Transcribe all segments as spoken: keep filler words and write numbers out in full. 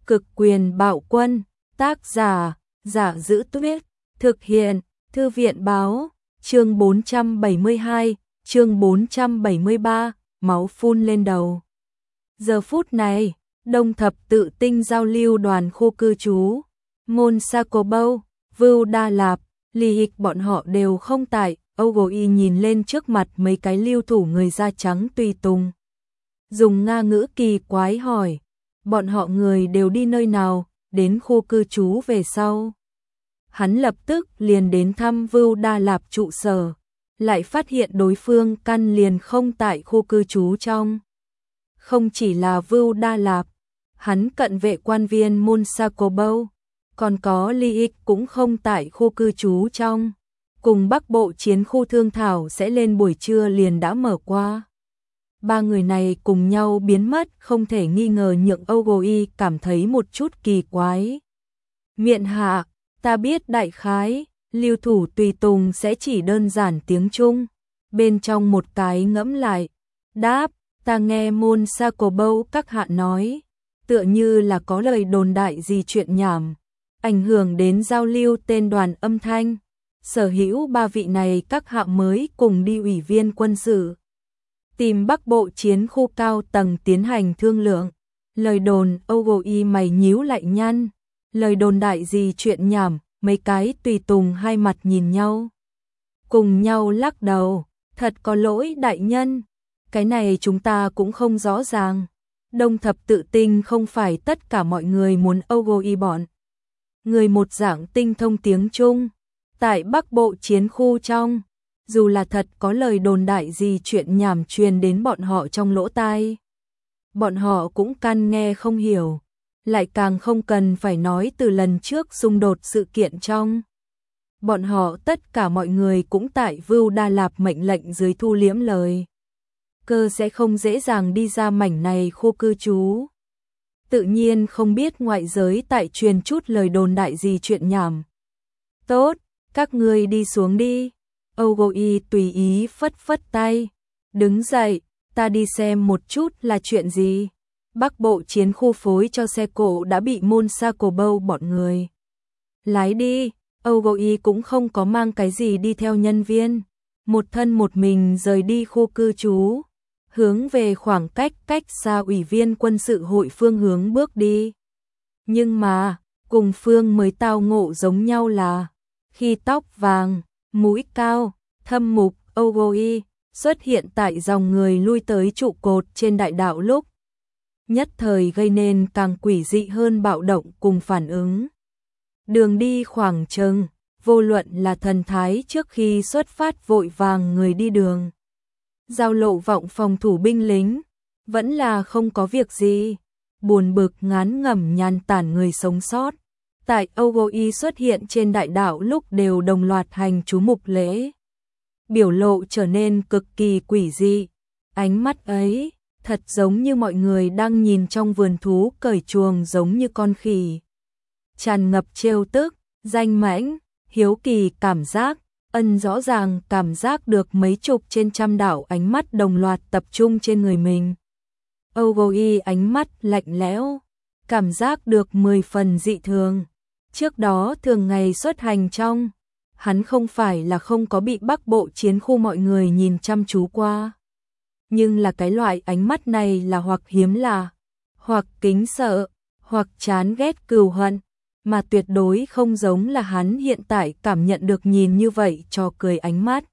Cực quyền bạo quân, tác giả, Giả Giữ Tuyết, thực hiện, Thư viện báo, chương bốn trăm bảy mươi hai, chương bốn trăm bảy mươi ba, máu phun lên đầu. Giờ phút này, Đông Thập Tự Tinh giao lưu đoàn khu cư trú, Môn Sa Cổ Bâu, Vưu Đa Lạp, Lì Hịch bọn họ đều không tại. Âu Gồ Y nhìn lên trước mặt mấy cái lưu thủ người da trắng tùy tùng. Dùng Nga ngữ kỳ quái hỏi, bọn họ người đều đi nơi nào, đến khu cư trú về sau. Hắn lập tức liền đến thăm Vưu Đa Lạp trụ sở, lại phát hiện đối phương căn liền không tại khu cư trú trong. Không chỉ là Vưu Đa Lạp, hắn cận vệ quan viên Môn Sa Cổ Bâu, còn có Ly Ích cũng không tại khu cư trú trong. Cùng Bắc Bộ chiến khu thương thảo sẽ lên buổi trưa liền đã mở qua. Ba người này cùng nhau biến mất không thể nghi ngờ nhượng Âu Gồ Y cảm thấy một chút kỳ quái. Miện hạ, ta biết đại khái, lưu thủ tùy tùng sẽ chỉ đơn giản tiếng Trung. Bên trong một cái ngẫm lại, đáp, ta nghe Môn Sa Cổ Bâu các hạ nói, tựa như là có lời đồn đại gì chuyện nhảm, ảnh hưởng đến giao lưu tên đoàn âm thanh. Sở hữu ba vị này các hạ mới cùng đi ủy viên quân sự, tìm Bắc Bộ chiến khu cao tầng tiến hành thương lượng. Lời đồn, Âu Gồ Y mày nhíu lại nhăn, lời đồn đại gì chuyện nhảm, mấy cái tùy tùng hai mặt nhìn nhau. Cùng nhau lắc đầu, thật có lỗi đại nhân, cái này chúng ta cũng không rõ ràng. Đông Thập Tự Tinh không phải tất cả mọi người muốn Âu Gồ Y bọn. Người một dạng tinh thông tiếng Trung. Tại Bắc Bộ chiến khu trong, dù là thật có lời đồn đại gì chuyện nhảm truyền đến bọn họ trong lỗ tai, bọn họ cũng căn nghe không hiểu, lại càng không cần phải nói từ lần trước xung đột sự kiện trong. Bọn họ tất cả mọi người cũng tại Vưu Đa Lạp mệnh lệnh dưới thu liễm lời. Cơ sẽ không dễ dàng đi ra mảnh này khu cư trú. Tự nhiên không biết ngoại giới tại truyền chút lời đồn đại gì chuyện nhảm. Tốt. Các ngươi đi xuống đi. Âu Gồ Y tùy ý phất phất tay. Đứng dậy, ta đi xem một chút là chuyện gì. Bắc Bộ chiến khu phối cho xe cộ đã bị Môn Sa Cổ Bâu bọn người lái đi. Âu Gồ Y cũng không có mang cái gì đi theo nhân viên. Một thân một mình rời đi khu cư trú, hướng về khoảng cách cách xa ủy viên quân sự hội phương hướng bước đi. Nhưng mà, cùng phương mới tao ngộ giống nhau là khi tóc vàng, mũi cao, thâm mục, Âu Gồ Y xuất hiện tại dòng người lui tới trụ cột trên đại đạo lúc, nhất thời gây nên càng quỷ dị hơn bạo động cùng phản ứng. Đường đi khoảng chừng, vô luận là thần thái trước khi xuất phát vội vàng người đi đường, giao lộ vọng phòng thủ binh lính, vẫn là không có việc gì, buồn bực ngán ngẩm nhàn tản người sống sót. Tại Âu Gồ Y xuất hiện trên đại đạo lúc đều đồng loạt hành chú mục lễ. Biểu lộ trở nên cực kỳ quỷ dị. Ánh mắt ấy, thật giống như mọi người đang nhìn trong vườn thú cởi chuồng giống như con khỉ. Tràn ngập trêu tức, danh mãnh, hiếu kỳ cảm giác, ân rõ ràng cảm giác được mấy chục trên trăm đạo ánh mắt đồng loạt tập trung trên người mình. Âu Gồ Y ánh mắt lạnh lẽo, cảm giác được mười phần dị thường. Trước đó thường ngày xuất hành trong, hắn không phải là không có bị Bắc Bộ chiến khu mọi người nhìn chăm chú qua. Nhưng là cái loại ánh mắt này là hoặc hiếm lạ, hoặc kính sợ, hoặc chán ghét cừu hận, mà tuyệt đối không giống là hắn hiện tại cảm nhận được nhìn như vậy cho cười ánh mắt.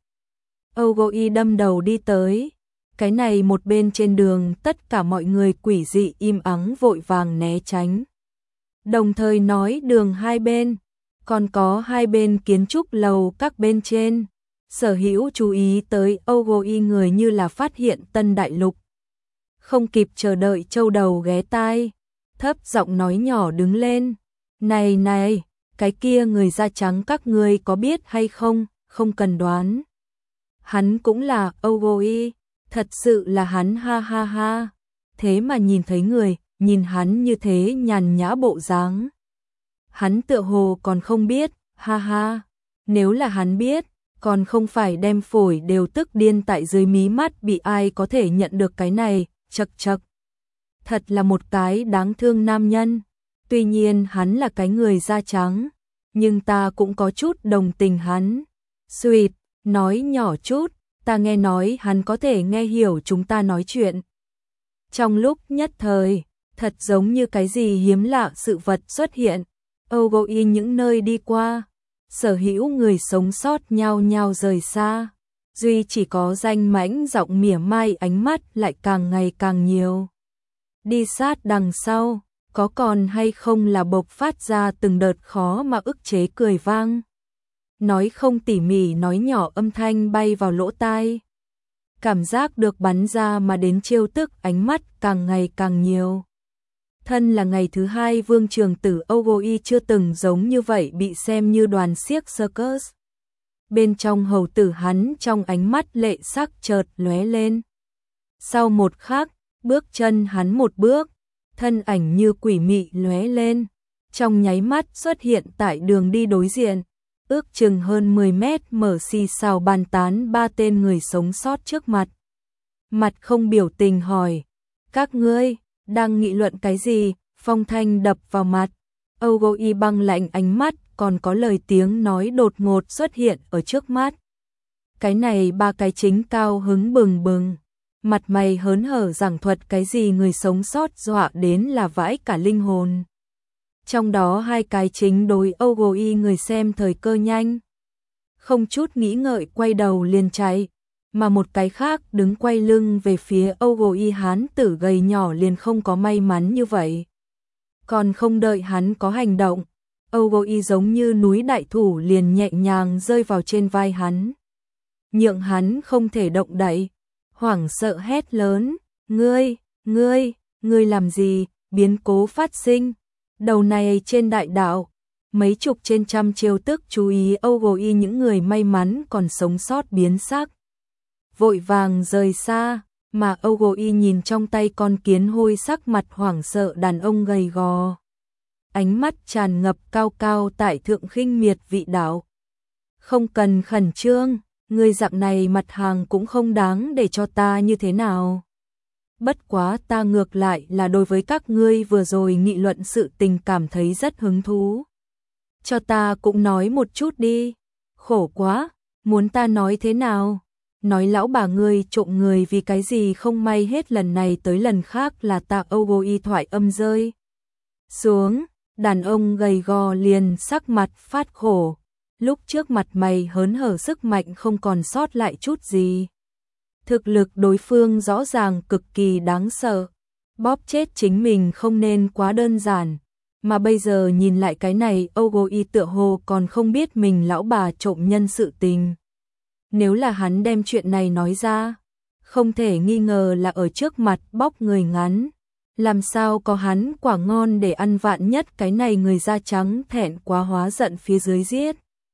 Âu Gồ Y đâm đầu đi tới, cái này một bên trên đường tất cả mọi người quỷ dị im ắng vội vàng né tránh. Đồng thời nói đường hai bên, còn có hai bên kiến trúc lầu các bên trên, sở hữu chú ý tới Âu Gồ Y người như là phát hiện tân đại lục. Không kịp chờ đợi châu đầu ghé tai, thấp giọng nói nhỏ đứng lên, này này, cái kia người da trắng các ngươi có biết hay không, không cần đoán. Hắn cũng là Âu Gồ Y, thật sự là hắn ha ha ha, thế mà nhìn thấy người. Nhìn hắn như thế nhàn nhã bộ dáng, hắn tựa hồ còn không biết, ha ha, nếu là hắn biết, còn không phải đem phổi đều tức điên tại dưới mí mắt bị ai có thể nhận được cái này, chậc chậc. Thật là một cái đáng thương nam nhân, Tuy nhiên hắn là cái người da trắng, nhưng ta cũng có chút đồng tình hắn. Sweet, nói nhỏ chút, ta nghe nói hắn có thể nghe hiểu chúng ta nói chuyện. Trong lúc nhất thời, thật giống như cái gì hiếm lạ sự vật xuất hiện. Ogoi những nơi đi qua, sở hữu người sống sót nhao nhao rời xa. Duy chỉ có danh mãnh giọng mỉa mai ánh mắt lại càng ngày càng nhiều. Đi sát đằng sau, có còn hay không là bộc phát ra từng đợt khó mà ức chế cười vang. Nói không tỉ mỉ nói nhỏ âm thanh bay vào lỗ tai. Cảm giác được bắn ra mà đến trêu tức ánh mắt càng ngày càng nhiều. Thân là ngày thứ hai vương trường tử Ogoi chưa từng giống như vậy bị xem như đoàn xiếc circus. Bên trong hầu tử hắn trong ánh mắt lệ sắc chợt lóe lên. Sau một khắc, bước chân hắn một bước, thân ảnh như quỷ mị lóe lên, trong nháy mắt xuất hiện tại đường đi đối diện, ước chừng hơn mười mét mở xì xào bàn tán ba tên người sống sót trước mặt. Mặt không biểu tình hỏi, các ngươi đang nghị luận cái gì? Phong thanh đập vào mặt, Ogoi băng lạnh ánh mắt, còn có lời tiếng nói đột ngột xuất hiện ở trước mắt. Cái này ba cái chính cao hứng bừng bừng, mặt mày hớn hở giảng thuật cái gì người sống sót dọa đến là vãi cả linh hồn. Trong đó hai cái chính đối Ogoi người xem thời cơ nhanh, không chút nghĩ ngợi quay đầu liền chạy, mà một cái khác đứng quay lưng về phía Ogoi hán tử gầy nhỏ liền không có may mắn như vậy. Còn không đợi hắn có hành động, Ogoi giống như núi đại thủ liền nhẹ nhàng rơi vào trên vai hắn. Nhượng hắn không thể động đậy, hoảng sợ hét lớn, ngươi, ngươi, ngươi làm gì, biến cố phát sinh. Đầu này trên đại đạo, mấy chục trên trăm chiêu tức chú ý Ogoi những người may mắn còn sống sót biến sắc. Vội vàng rời xa, mà Ogoi nhìn trong tay con kiến hôi sắc mặt hoảng sợ đàn ông gầy gò. Ánh mắt tràn ngập cao cao tại thượng khinh miệt vị đạo. Không cần khẩn trương, người dạng này mặt hàng cũng không đáng để cho ta như thế nào. Bất quá ta ngược lại là đối với các ngươi vừa rồi nghị luận sự tình cảm thấy rất hứng thú. Cho ta cũng nói một chút đi. Khổ quá, muốn ta nói thế nào? Nói lão bà ngươi trộm người vì cái gì không may hết lần này tới lần khác là ta. Ogoi thoại âm rơi xuống, đàn ông gầy gò liền sắc mặt phát khổ. Lúc trước mặt mày hớn hở sức mạnh không còn sót lại chút gì. Thực lực đối phương rõ ràng cực kỳ đáng sợ. Bóp chết chính mình không nên quá đơn giản. Mà bây giờ nhìn lại cái này, Ogoi tựa hồ còn không biết mình lão bà trộm nhân sự tình. Nếu là hắn đem chuyện này nói ra, không thể nghi ngờ là ở trước mặt bóc người ngắn. Làm sao có hắn quả ngon để ăn, vạn nhất cái này người da trắng thẹn quá hóa giận phía dưới giết.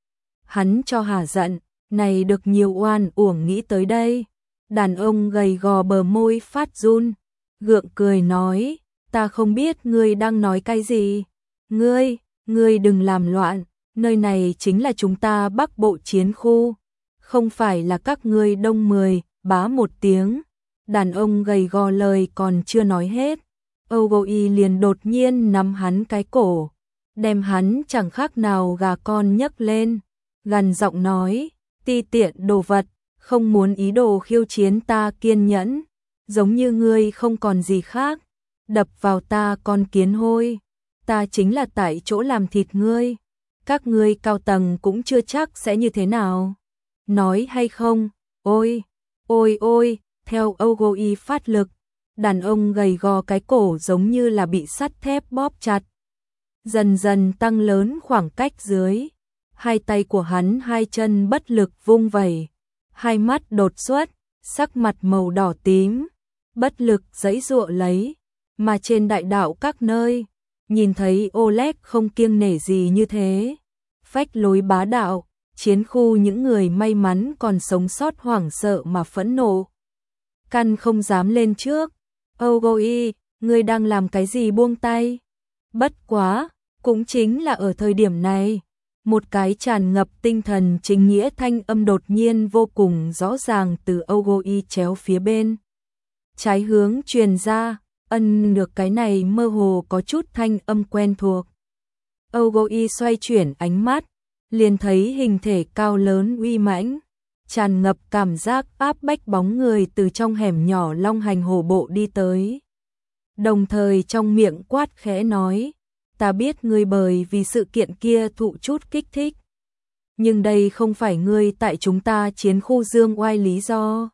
Hắn cho hả giận, này được nhiều oan uổng nghĩ tới đây. Đàn ông gầy gò bờ môi phát run, gượng cười nói, ta không biết ngươi đang nói cái gì. Ngươi, ngươi đừng làm loạn, nơi này chính là chúng ta Bắc Bộ chiến khu. Không phải là các ngươi đông mười, bá một tiếng. Đàn ông gầy gò lời còn chưa nói hết, Ogoi liền đột nhiên nắm hắn cái cổ, đem hắn chẳng khác nào gà con nhấc lên, gằn giọng nói, ti tiện đồ vật, không muốn ý đồ khiêu chiến ta kiên nhẫn, giống như ngươi không còn gì khác, đập vào ta con kiến hôi, ta chính là tại chỗ làm thịt ngươi, các ngươi cao tầng cũng chưa chắc sẽ như thế nào. Nói hay không, ôi, ôi ôi, theo Ogoi phát lực, đàn ông gầy gò cái cổ giống như là bị sắt thép bóp chặt. Dần dần tăng lớn khoảng cách dưới, hai tay của hắn hai chân bất lực vung vẩy, hai mắt đột xuất, sắc mặt màu đỏ tím, bất lực giãy giụa lấy, mà trên đại đạo các nơi, nhìn thấy Oleg không kiêng nể gì như thế, phách lối bá đạo. Chiến khu những người may mắn còn sống sót hoảng sợ mà phẫn nộ. Căn không dám lên trước. Ogoi, ngươi đang làm cái gì buông tay? Bất quá, cũng chính là ở thời điểm này, một cái tràn ngập tinh thần chính nghĩa thanh âm đột nhiên vô cùng rõ ràng từ Ogoi chéo phía bên trái hướng truyền ra, Ân được cái này mơ hồ có chút thanh âm quen thuộc. Ogoi xoay chuyển ánh mắt, liền thấy hình thể cao lớn uy mãnh, tràn ngập cảm giác áp bách bóng người từ trong hẻm nhỏ long hành hổ bộ đi tới. Đồng thời trong miệng quát khẽ nói, ta biết ngươi bởi vì sự kiện kia thụ chút kích thích. Nhưng đây không phải ngươi tại chúng ta chiến khu dương oai lý do.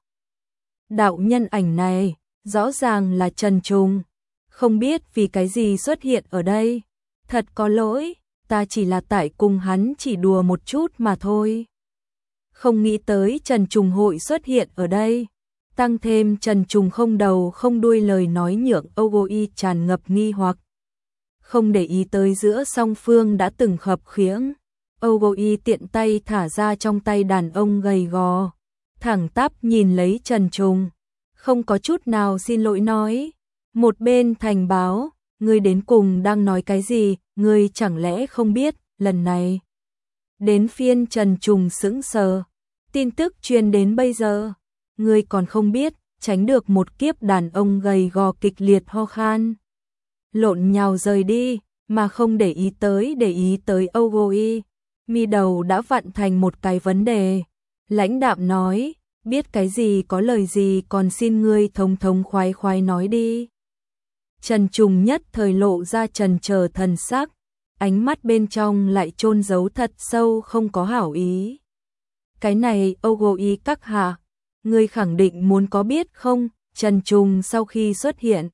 Đạo nhân ảnh này, rõ ràng là Trần Trùng, không biết vì cái gì xuất hiện ở đây. Thật có lỗi, ta chỉ là tại cùng hắn chỉ đùa một chút mà thôi. Không nghĩ tới Trần Trùng hội xuất hiện ở đây. Tăng thêm Trần Trùng không đầu không đuôi lời nói nhượng Ogoi tràn ngập nghi hoặc. Không để ý tới giữa song phương đã từng khập khiễng. Ogoi tiện tay thả ra trong tay đàn ông gầy gò, thẳng tắp nhìn lấy Trần Trùng, không có chút nào xin lỗi nói. Một bên thành báo, ngươi đến cùng đang nói cái gì, ngươi chẳng lẽ không biết, lần này. Đến phiên Trần Trùng sững sờ, tin tức truyền đến bây giờ, ngươi còn không biết, tránh được một kiếp đàn ông gầy gò kịch liệt ho khan. Lộn nhào rời đi, mà không để ý tới để ý tới Ogoi. Mi đầu đã vặn thành một cái vấn đề. Lãnh đạm nói, biết cái gì có lời gì còn xin ngươi thống thống khoái khoái nói đi. Trần Trùng nhất thời lộ ra trần chờ thần sắc, ánh mắt bên trong lại chôn giấu thật sâu không có hảo ý. Cái này Ogoi các hạ, ngươi khẳng định muốn có biết không? Trần Trùng sau khi xuất hiện,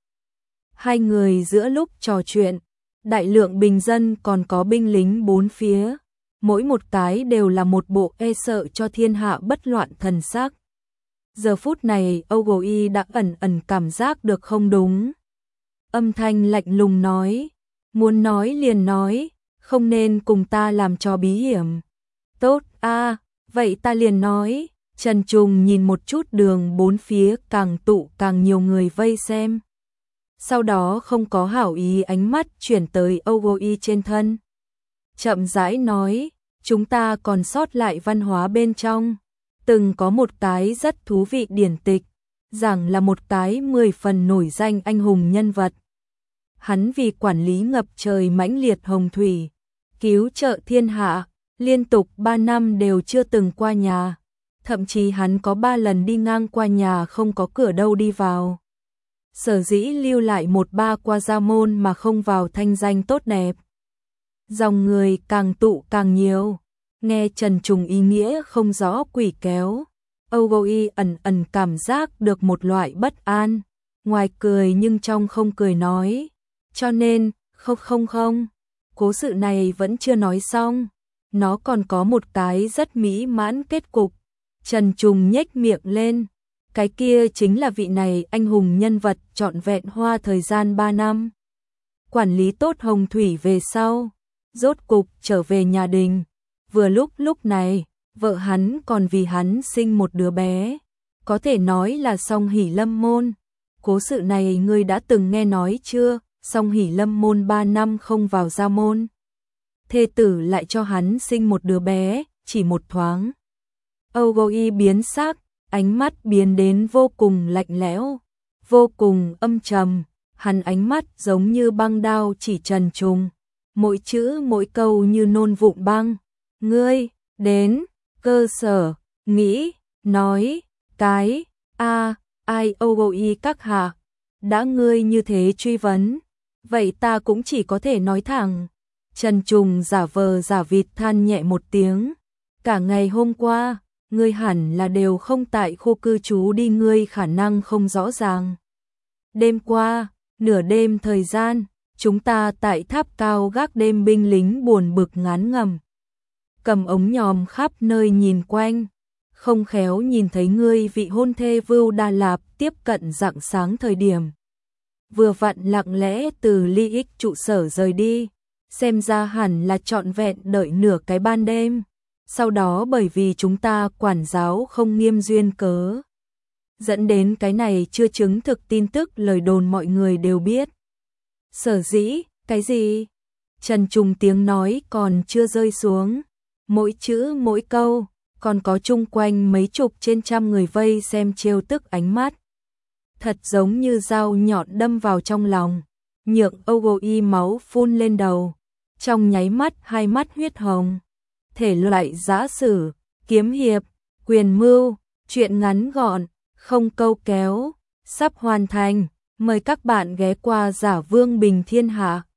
hai người giữa lúc trò chuyện, đại lượng bình dân còn có binh lính bốn phía, mỗi một cái đều là một bộ e sợ cho thiên hạ bất loạn thần sắc. Giờ phút này Ogoi đã ẩn ẩn cảm giác được không đúng. Âm thanh lạnh lùng nói, muốn nói liền nói, không nên cùng ta làm trò bí hiểm. Tốt a, à, vậy ta liền nói. Trần Trùng nhìn một chút đường bốn phía càng tụ càng nhiều người vây xem. Sau đó không có hảo ý ánh mắt chuyển tới Ogoi trên thân. Chậm rãi nói, chúng ta còn sót lại văn hóa bên trong. Từng có một cái rất thú vị điển tịch, rằng là một cái mười phần nổi danh anh hùng nhân vật. Hắn vì quản lý ngập trời mãnh liệt hồng thủy, cứu trợ thiên hạ, liên tục ba năm đều chưa từng qua nhà. Thậm chí hắn có ba lần đi ngang qua nhà không có cửa đâu đi vào. Sở dĩ lưu lại một ba qua gia môn mà không vào thanh danh tốt đẹp. Dòng người càng tụ càng nhiều, nghe Trần Trùng ý nghĩa không rõ quỷ kéo. Ogoi ẩn ẩn cảm giác được một loại bất an, ngoài cười nhưng trong không cười nói. Cho nên, không không không, cố sự này vẫn chưa nói xong, nó còn có một cái rất mỹ mãn kết cục. Trần Trùng nhếch miệng lên, cái kia chính là vị này anh hùng nhân vật trọn vẹn hoa thời gian ba năm. Quản lý tốt hồng thủy về sau, rốt cục trở về nhà đình. Vừa lúc lúc này, vợ hắn còn vì hắn sinh một đứa bé, có thể nói là song hỷ lâm môn. Cố sự này ngươi đã từng nghe nói chưa? Song hỷ lâm môn ba năm không vào gia môn, thê tử lại cho hắn sinh một đứa bé, chỉ một thoáng. Ogoi biến sắc, ánh mắt biến đến vô cùng lạnh lẽo, vô cùng âm trầm, hắn ánh mắt giống như băng đao chỉ Trần Trùng, mỗi chữ mỗi câu như nôn vụn băng. Ngươi, đến, cơ sở, nghĩ, nói, cái, a, ai Ogoi các hạ, đã ngươi như thế truy vấn, vậy ta cũng chỉ có thể nói thẳng. Trần Trùng giả vờ giả vịt than nhẹ một tiếng, cả ngày hôm qua, ngươi hẳn là đều không tại khu cư trú đi, ngươi khả năng không rõ ràng. Đêm qua, nửa đêm thời gian, chúng ta tại tháp cao gác đêm, binh lính buồn bực ngán ngẩm, cầm ống nhòm khắp nơi nhìn quanh, không khéo nhìn thấy ngươi vị hôn thê Vưu Đà Lạp tiếp cận rạng sáng thời điểm. Vừa vặn lặng lẽ từ Ly Ích trụ sở rời đi, xem ra hẳn là trọn vẹn đợi nửa cái ban đêm. Sau đó bởi vì chúng ta quản giáo không nghiêm duyên cớ, dẫn đến cái này chưa chứng thực tin tức lời đồn mọi người đều biết. Sở dĩ, cái gì? Trần Trùng tiếng nói còn chưa rơi xuống, mỗi chữ mỗi câu, còn có chung quanh mấy chục trên trăm người vây xem trêu tức ánh mắt. thật giống như dao nhọn đâm vào trong lòng, nhượng Ogoi máu phun lên đầu, trong nháy mắt hai mắt huyết hồng. Thể loại giã sử, kiếm hiệp, quyền mưu, truyện ngắn gọn, không câu kéo, sắp hoàn thành, mời các bạn ghé qua Giả Vương Bình Thiên Hạ.